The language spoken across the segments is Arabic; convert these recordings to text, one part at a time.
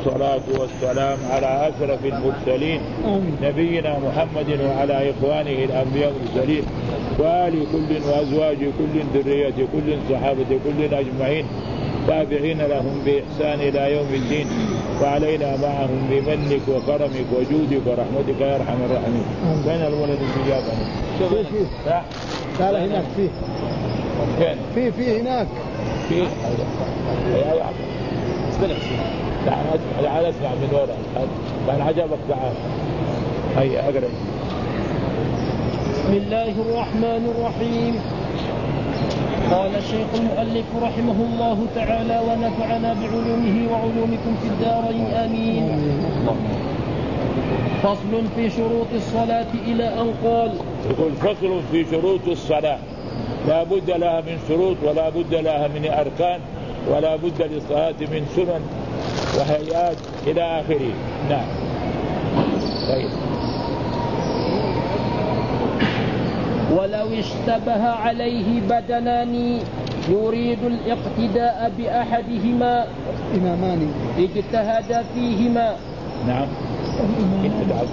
والصلاة والسلام على أشرف المرسلين نبينا محمد وعلى إخوانه الأنبياء والمرسلين وآل كل وأزواج كل ذرية كل صحابة كل أجمعين تابعين لهم بإحسان إلى يوم الدين وعلينا معهم بمنك وكرمك وجودك ورحمتك يا أرحم الراحمين. بين الولد الإجابة قال هناك في هناك تعال اسمع من وراء كان عجبك تعال هيا أقرأ. بسم الله الرحمن الرحيم. قال الشيخ المؤلف رحمه الله تعالى ونفعنا بعلومه وعلومكم في الدارين آمين. فصل في شروط الصلاة إلى أن قال. يقول فصل في شروط الصلاة لا بد لها من شروط ولا بد لها من أركان ولا بد للصلاة من سنن وهيئات إلى آخره. نعم. طيب. ولو اشتبه عليه بدنان يريد الاقتداء بأحدهما إمامان اجتهد فيهما. نعم. بدنان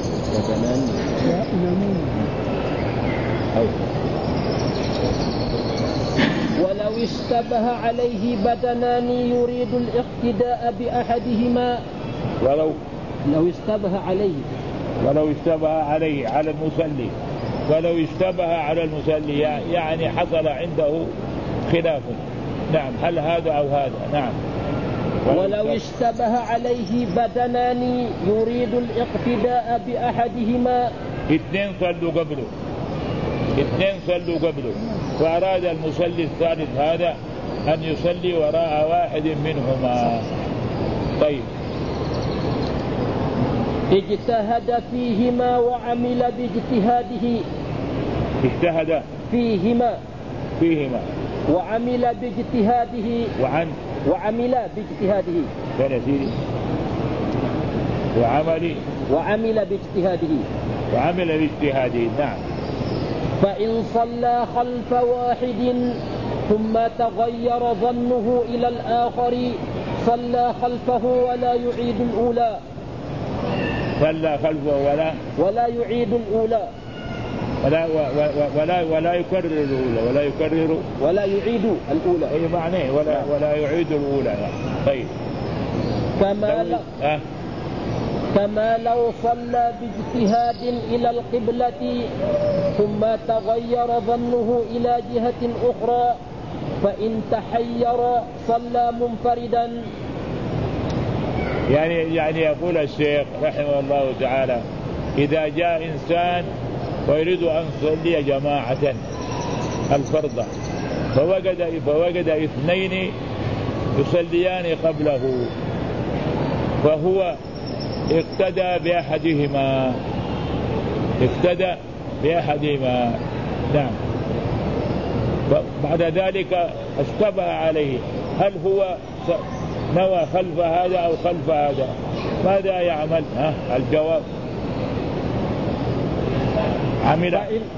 ولو اشتبه عليه بدنان يريد الاقتداء بأحدهما. ولو اشتبه عليه على المصلي ولو اشتبه على المصلي يعني حصل عنده خلاف. نعم. هل هذا أو هذا؟ نعم. ولو اشتبه عليه بدنان يريد الاقتداء بأحدهما. اثنين صلوا قبله فأراد المصلي الثالث هذا أن يصلي وراء واحد منهما. طيب. اجتهد فيهما وعمل باجتهاده. اجتهد فيهما وعمل باجتهاده. وعمل باجتهاده. وعمل باجتهاده. نعم. فإن صلى خلف واحد ثم تغير ظنه إلى الآخر صلى خلفه ولا يعيد الأولى. ولا يعيد الأولى. ولا يكرر الأولى. ولا يعيد الأولى. أي معناه ولا يعيد الأولى. طيب. كما لو صلى باجتهاد إلى القبلة ثم تغير ظنه إلى جهة أخرى فإن تحير صلى منفردا. يعني يقول الشيخ رحمه الله تعالى إذا جاء إنسان ويريد أن يصلي جماعة الفرض فوجد اثنين يصليان قبله فهو اقتدى بأحدهما. نعم. بعد ذلك اشتبه عليه هل هو نوى خلف هذا أو خلف هذا ماذا يعمل؟ الجواب عمل.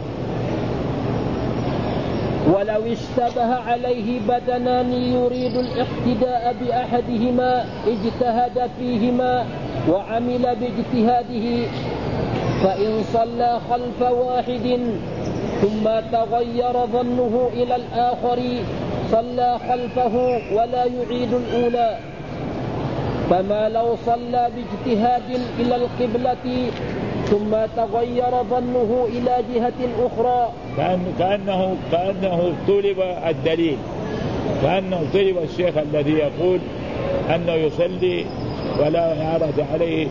ولو اشتبه عليه بدنان يريد الاقتداء بأحدهما اجتهد فيهما وعمل باجتهاده. فإن صلى خلف واحد ثم تغير ظنه إلى الآخر صلى خلفه ولا يعيد الأولى. فما لو صلى باجتهاد إلى القبلة ثم تغير ظنه إلى جهة أخرى كأنه طلب الدليل، كأنه طلب الشيخ الذي يقول أنه يصلي ولا يعرض عليه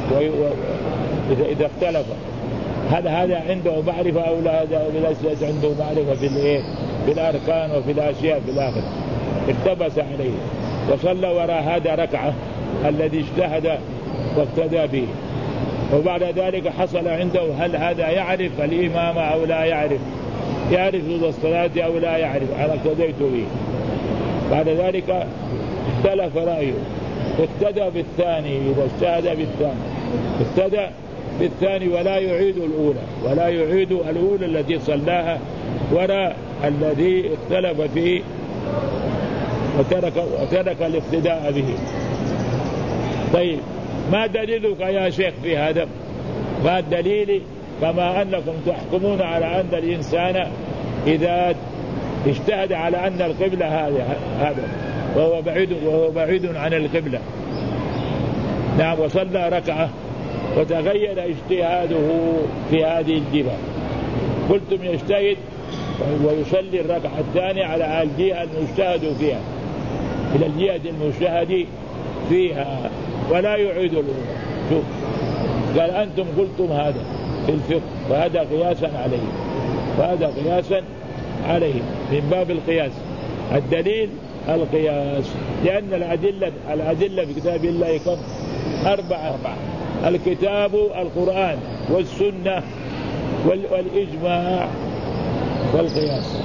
إذا اختلف هل هذا عنده معرفة أو لا ليس عنده معرفة بالأركان وفي الأشياء في الآخر. التبس عليه وصلى وراء هذا ركعة الذي اجتهد واقتدى به، وبعد ذلك حصل عنده هل هذا يعرف الإمام أو لا يعرف الصلاة أو لا يعرف، أنا اقتديت به. بعد ذلك اختلف رأيه، اقتدى بالثاني، إذا اجتهد بالثاني اقتدى بالثاني ولا يعيد الأولى التي صلاها وراء الذي اختلف فيه وترك الاقتداء به. طيب ما دليلك يا شيخ في هذا؟ ما الدليل كما أنكم تحكمون على أن الإنسان إذا اجتهد على أن القبلة هذا وهو بعيد عن القبلة، نعم، وصلى ركعة وتغير اجتهاده في هذه الجهة، قلتم يجتهد ويصلي الركعة الثانية على الجهة المجتهد فيها، إلى الجهة المجتهد فيها، ولا يعيد الأولى. شوف قال أنتم قلتم هذا في الفقه، وهذا قياسا عليه، وهذا قياسا عليه من باب القياس. الدليل القياس، لأن الأدلة في كتاب الله كم؟ أربعة. الكتاب القرآن والسنة والإجماع والقياس.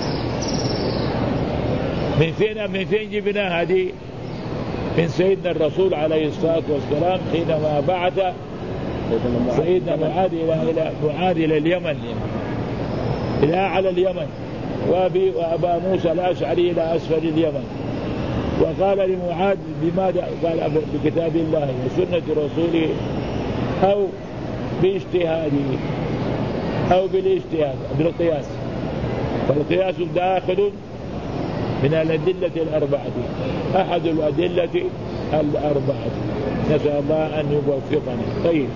من فين جبنا هذه؟ من سيدنا الرسول عليه الصلاة والسلام حينما بعث سيدنا معاذ إلى اليمن، إلى أعلى اليمن، وأبا موسى الأشعري إلى أسفل اليمن، وقال لمعاذ بماذا؟ قال بكتاب الله وسنة رسوله أو باجتهاده أو بالاجتهاد بالقياس. فالقياس داخل من الأدلة الأربعة، أحد الأدلة الأربعة، نسأل الله أن يوفقنا. طيب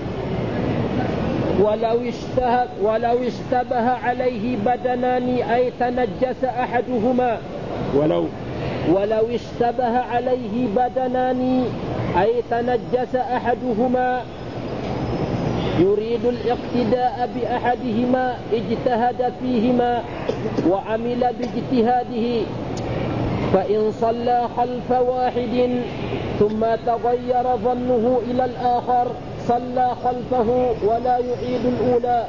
ولو اشتبه عليه بدنان أي تنجس أحدهما، ولو اشتبه عليه بدنان أي تنجس أحدهما يريد الاقتداء بأحدهما اجتهد فيهما وعمل باجتهاده، فإن صلى خلف واحد ثم تغير ظنه إلى الآخر صلى خلفه ولا يعيد الأولى.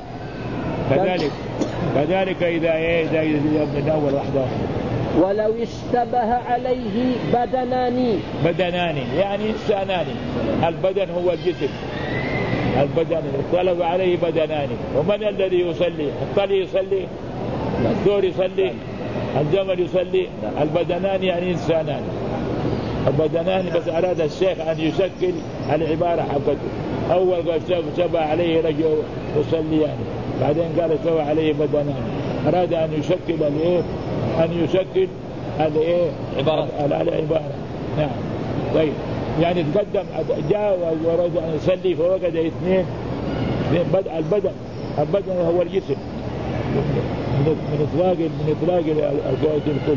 كذلك إذا من أول واحدة. ولو اشتبه عليه بدنان يعني إنسانان، البدن هو الجسم، البدن طلب عليه بدنان، ومن الذي يصلي؟ الطلي يصلي، الثور يصلي، الجمل يصلي، البدنان يعني إنسانان، البدنان. بس أراد الشيخ أن يشكل العبارة حقته. أول قال شبه عليه رجل يصليان، بعدين قال شبه عليه بدنان، أراد أن يشكل العبارة. نعم. طيب يعني تقدم جاء ورد أن يصلي فوجد اثنين. البدن هو الجسم من إطلاق الكل،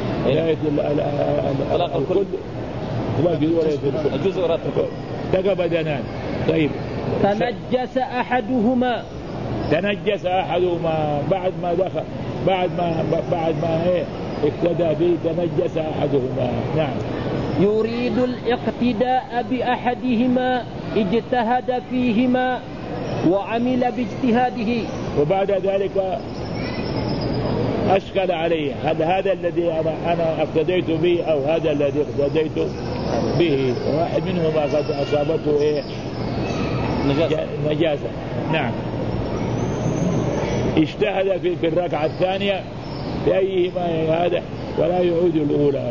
الكل الجزء راتب تقى بدنان. طيب تنجس أحدهما بعد ما اقتدى به تنجس أحدهما. نعم. يريد الاقتداء بأحدهما اجتهد فيهما وعمل باجتهاده. وبعد ذلك أشكل عليه هل هذا الذي أنا اقتديت به أو هذا الذي اقتديت به، واحد منهما قد أصابته نجاسة. نعم. اجتهد في الركعة الثانية بأيهما هذا ولا يعيد الأولى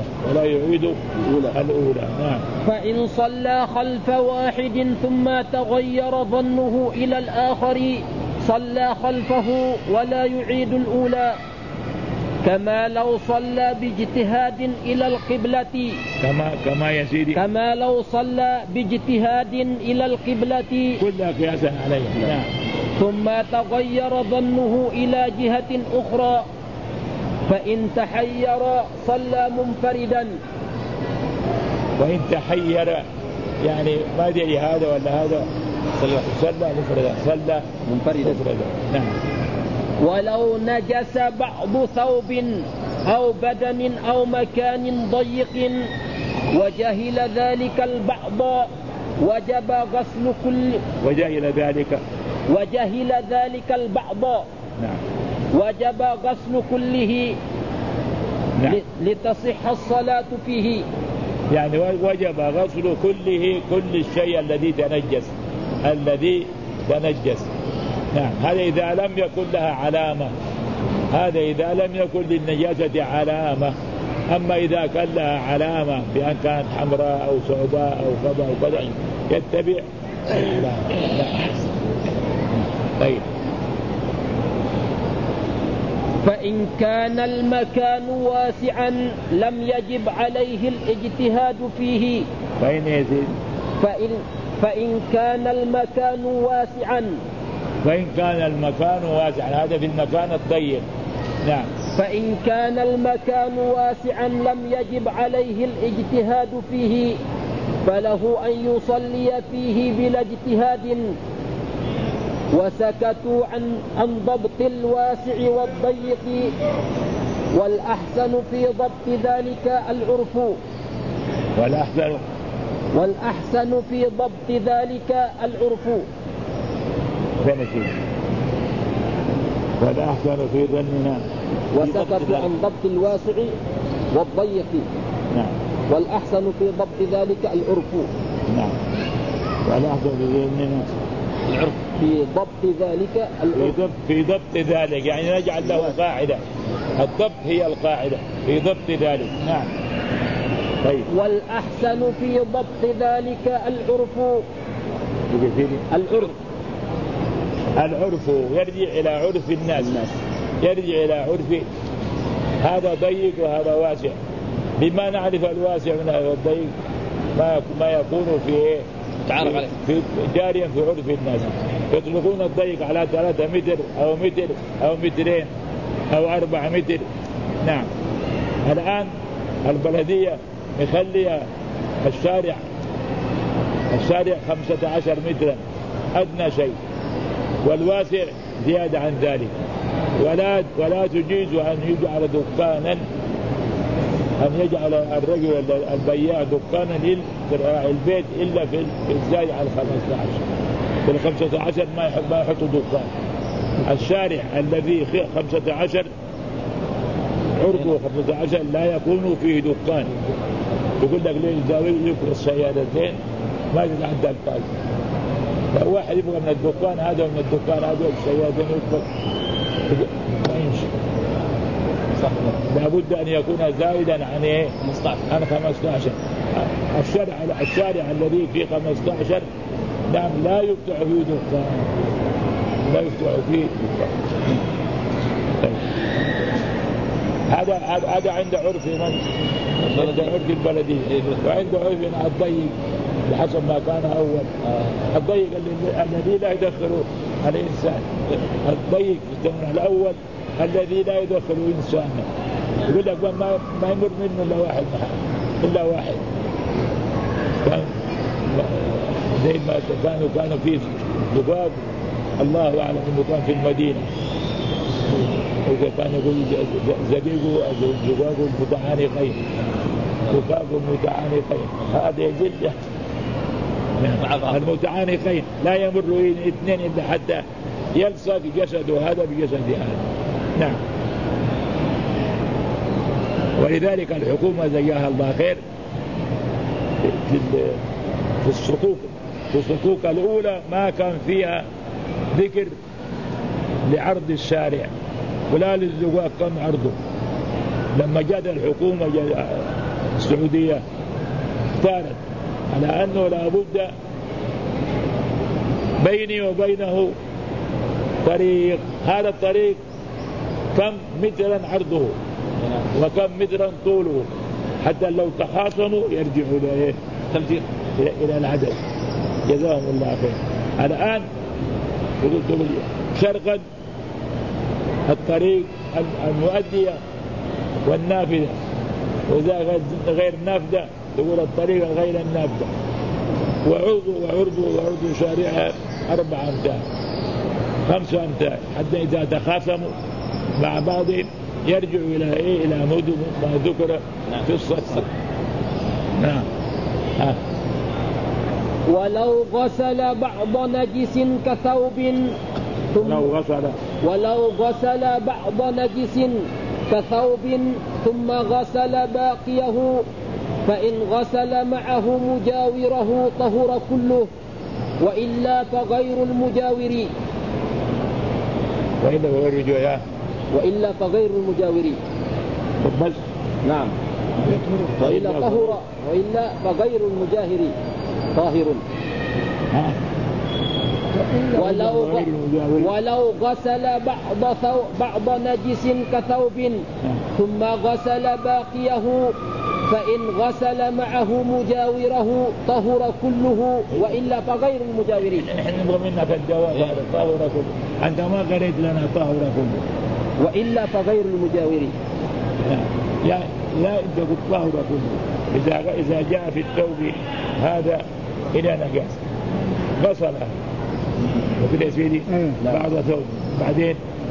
نعم. فإن صلى خلف واحد ثم تغير ظنه إلى الآخر صلى خلفه ولا يعيد الأولى، كما لو صلى باجتهاد إلى القبلة. كما يا سيدي، كما لو صلى باجتهاد إلى القبلة كلها قياسا عليه. نعم. ثم تغير ظنه إلى جهة أخرى، فإن تحير صلى منفردا. وإن تحير يعني ما أدري هذا ولا هذا صلى مفردا، صلى منفردا. نعم. ولو نجس بعض ثوب أو بدن أو مكان ضيق وجهل ذلك البعض وجب غسل كل. وجهل ذلك البعض. نعم. وجب غسل كله. نعم. لتصح الصلاة فيه. يعني وجب غسل كله، كل الشيء الذي تنجس. نعم. هذا إذا لم يكن لها علامة، هذا إذا لم يكن للنجاسة علامة، أما إذا كان لها علامة بأن كانت حمراء أو سوداء أو كذا أو كذا يتبع العلامة. طيب. فإن كان المكان واسعا لم يجب عليه الاجتهاد فيه. فإن كان المكان واسعا. فإن كان المكان واسعا، هذا في المكان الضيق. نعم. فإن كان المكان واسعا لم يجب عليه الاجتهاد فيه، فله أن يصلي فيه بلا اجتهاد. وسكتوا عن ضبط الواسع والضيق، والأحسن في ضبط ذلك العرف. والأحسن في ضبط ذلك العرف. والأحسن في ظننا. وسكتوا عن ضبط الواسع والضيق. نعم. والأحسن في ضبط ذلك العرف. نعم. والأحسن في ظننا العرف. في ضبط ذلك العرف. في ضبط ذلك يعني نجعل له قاعدة. الضبط هي القاعدة في ضبط ذلك. نعم. طيب. والأحسن في ضبط ذلك العرف. العرف يرجع إلى عرف الناس. يرجع إلى عرف هذا ضيق وهذا واسع. بما نعرف الواسع من هذا الضيق ما يكون في تعرف عليه في جاريا في عرف الناس. يطلقون الضيق على 3 متر أو متر أو مترين أو 4 متر. نعم. الآن البلدية مخلية الشارع 15 مترا أدنى شيء، والواسع زيادة عن ذلك. ولا تجيز أن يجعل دكانا، أن يجعل الرجل البياع دكانا البيت إلا في الزايد على 15. في 15 ما يحط دكان. الشارع الذي 15 عرضه 15 لا يكون فيه دكان. يقول لك ليه يزاوي يذكر السيادتين ما يتعدى القاضي. فواحد يبغى من الدكان هذا ومن الدكان هذا والسيادتين يذكر ما يمشي. لابد أن يكون زائدا عن 15. الشارع الذي فيه 15 نعم لا يفتح فيه دكان. لا يفتح فيه دكان. هذا عند عرف من؟ عند عرف البلدية. وعند عرف الضيق بحسب ما كان أول. الضيق الذي لا يدخل الإنسان. الضيق الأول الذي لا يدخل إنسان. يقول لك ما يمر منه إلا واحد. زي ما كانوا فيه ذباب الله أعلم إنه كان في المدينة. وإذا كان يقول زقيقه المتعانقين وكافه المتعانقين هذا جلده المتعانقين لا يمر اثنين إلا حتى يلصق جسده هذا بجسد هذا. نعم. ولذلك الحكومة زيها الله خير في الصكوك الأولى ما كان فيها ذكر لعرض الشارع ولا للزقاق كم عرضه. لما جاءت الحكومة السعودية اختارت على أنه لا بد بيني وبينه طريق. هذا الطريق كم مترا عرضه وكم مترا طوله حتى لو تخاصموا يرجعوا إلى العدد. جزاهم الله خير. الآن يقول شرقا الطريق المؤدية والنافذة، وإذا غير نافذة يقول الطريق غير النافذة. وعرض شارعها 4 أمتار 5 أمتار حتى إذا تخاصموا مع بعضهم يرجعوا إلى مدن ما ذكر في السطر. نعم. ولو غسل بعض نجس كثوب ولو غسل بعض نجس كثوب ثم غسل باقيه فإن غسل معه مجاوره طهر كله وإلا فغير المجاور. وإلا فغير المجاور. بس. نعم. وإلا طهر، وإلا فغير المجاهر طاهر. ولو غسل بعض نجس كثوب ثم غسل باقيه فإن غسل معه مجاوره طهر كله، وإلا فغير المجاورين. نحن نبغى منك الجواب طهر كله، أنت ما قريت لنا طهر كله. وإلا فغير المجاورين. لا أنت قلت طهر كله. إذا جاء في الثوب هذا إلى نجاسة غسلها وكذا سيدي بعض ثوب بعدين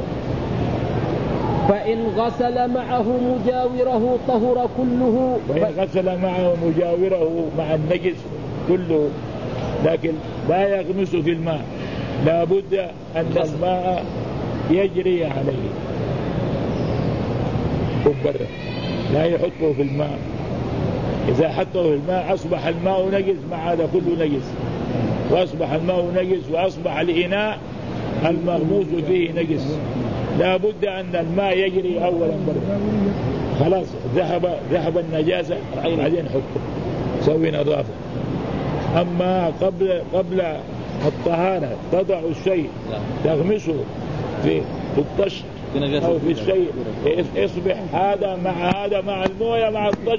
فإن غسل معه مجاوره طهر كله. وإن غسل معه مجاوره مع النجس كله، لكن لا يغمس في الماء، لا بد أن الماء يجري عليه وبره، لا يحطه في الماء. إذا حطه في الماء أصبح الماء نجس مع هذا كله نجس، وأصبح الماء نجس وأصبح الإناء المغموس فيه نجس. لا بد أن الماء يجري أولا برا، خلاص ذهب النجاسة بعدين حطه سوي نظافة. أما قبل الطهارة تضع الشيء تغمسه في الطش أو في الشيء يصبح هذا مع الموية مع الطش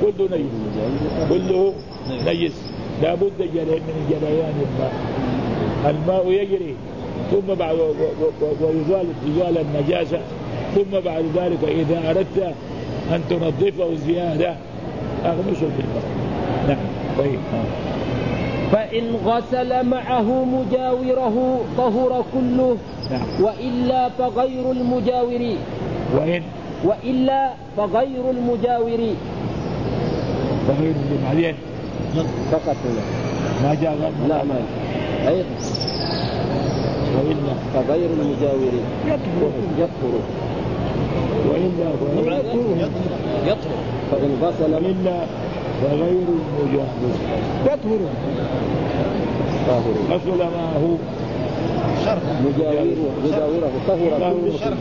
كله نجس. لا بد من جريان الماء يجري، ثم بعد ويزال النجاسة، ثم بعد ذلك إذا أردت أن تنظفه زيادة أغمسه في الماء. نعم طيب. فإن غسل معه مجاوره طهر كله. نعم. وإلا فغير المجاور. وإلا فغير المجاور. فغير بعدين فقط ما جاء لا ما أي. وإلا فغير المجاور يطهر. وإلا يطهر. فإن غسل وإلا فغير المجاور يطهر. غسل ما هو مجاوره طهر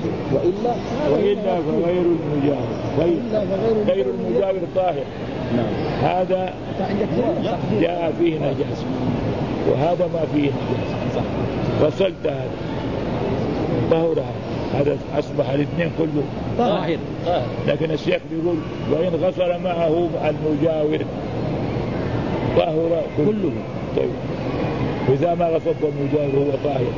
وإلا فغير المجاور. غير المجاور طاهر. نعم. هذا جاء فيه نجاسة وهذا ما فيه نجاسة، غسلت هذا طهر، هذا أصبح الاثنين كله طاهر. لكن الشيخ بيقول وإن غسل معه المجاور طهر كله. طيب وإذا ما غسلت المجاور هو طاهر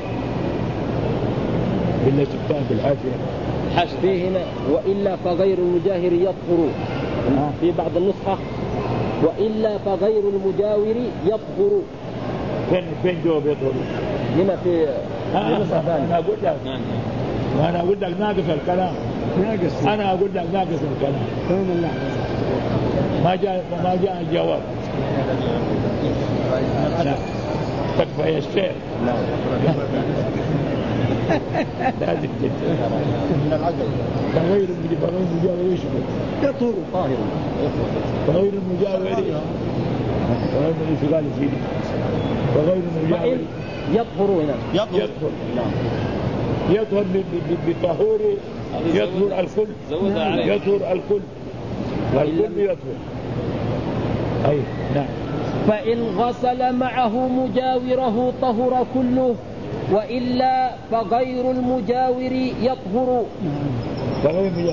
بالله سبحانه بالحاشية فيه هنا وإلا فغير المجاهر يطهر في بعض النسخة، وإلا فغير المجاور يطهر. فين جواب يطهر؟ هنا في نسخة ثانية. أنا أقول لك وأنا أقول لك ناقص الكلام. أنا أقول لك ناقص الكلام. ما جاء الجواب. لا تكفى يا الشيخ. لازم من العدل. فغير المجاور يشبه يطهر طاهر. فغير المجاور فغير المجاور سيدي فغير المجاور يطهر هنا يطهر. يطهر بطهور يطهر الكل. يطهر الكل يطهر. أي نعم. فإن غسل معه مجاوره طهر كله، وإلا فغير المجاور يطهر. فغير المجاور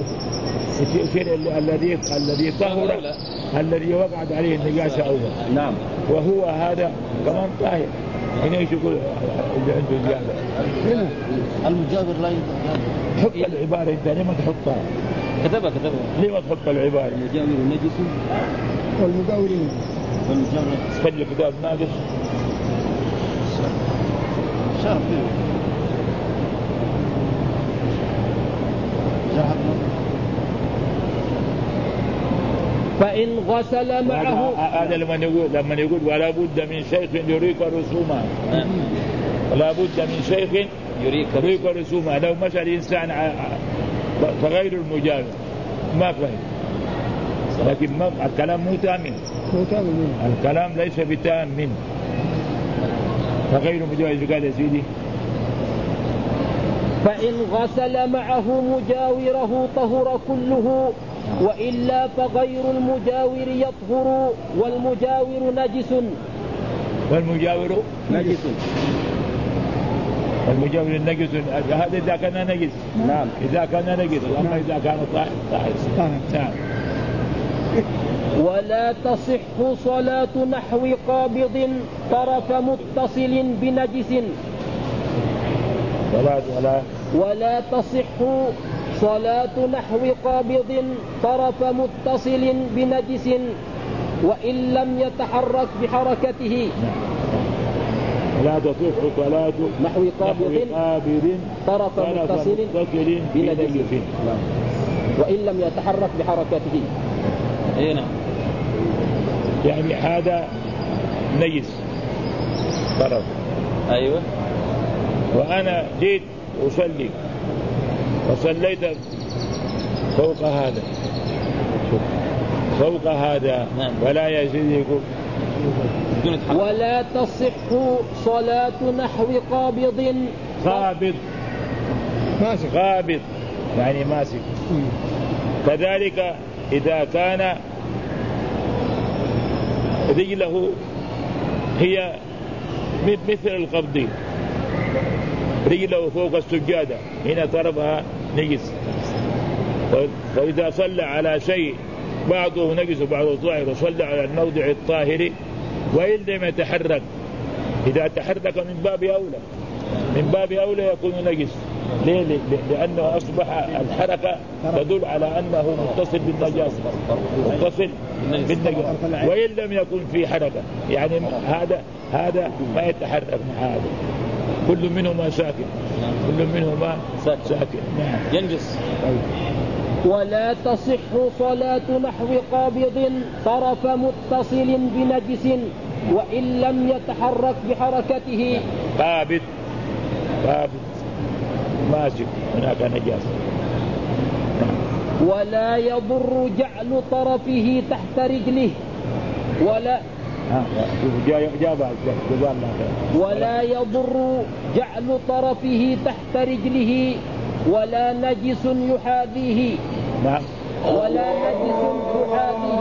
الذي طهر الذي وقعت عليه النجاسة أولا. نعم. وهو هذا كمان طاهر. هنا ايش يقول اللي عنده زيادة؟ المجاور لا يطهر. حط العبارة انت ليه ما تحطها؟ كتبها ليه ما تحط العبارة؟ المجاور نجس والمجاورين خلي كتاب ناقص شرف فإن غسل معه. هذا لما يقول ولا بد من شيخ يريك رسوما. ولا بد من شيخ يريك رسوما. لو مشى الإنسان فغير المجاور ما فهم، لكن الكلام مو تام. الكلام ليس بتام. فغير مجاور قال يا سيدي فإن غسل معه مجاوره طهر كله، وإلا فغير المجاور يطهر والمجاور نجس. والمجاور نجس. المجاور النجس هذا إذا كان نجس. نعم. إذا كان نجس. أما إذا كان طاهر. نعم. ولا تصح صلاة نحو قابض طرف متصل بنجس. ولا تصح صلاة نحو قابض طرف متصل بنجس وإن لم يتحرك بحركته. لا تصح صلاة نحو قابض طرف متصل بنجس وإن لم يتحرك بحركته. هنا يعني هذا نجس طرف. أيوة. وأنا جيت أصلي وصليت فوق هذا فوق هذا. نعم. ولا يزيدكم. ولا تصح صلاة نحو قابض. قابض ماسك. قابض يعني ماسك. كذلك إذا كان رجله هي مثل القبض رجله فوق السجادة هنا طرفها نجس. فإذا صلى على شيء بعضه نجس وبعضه طاهر وصلى على الموضع الطاهر وإن لم يتحرك إذا تحرك من باب أولى يكون نجس. ليه؟ لأنه أصبح الحركة تدل على أنه متصل بالنجاسة وإن لم يكن في حركة يعني هذا ما يتحرك مع هذا. كل منهما ساكن. نعم. ينجس. ولا تصح صلاة نحو قابض طرف متصل بنجس وإن لم يتحرك بحركته. قابض ماسك هناك نجاسة. ولا يضر جعل طرفه تحت رجله ولا يضر جعل طرفه تحت رجله ولا نجس يحاذيه. نعم. ولا نجس يحاذيه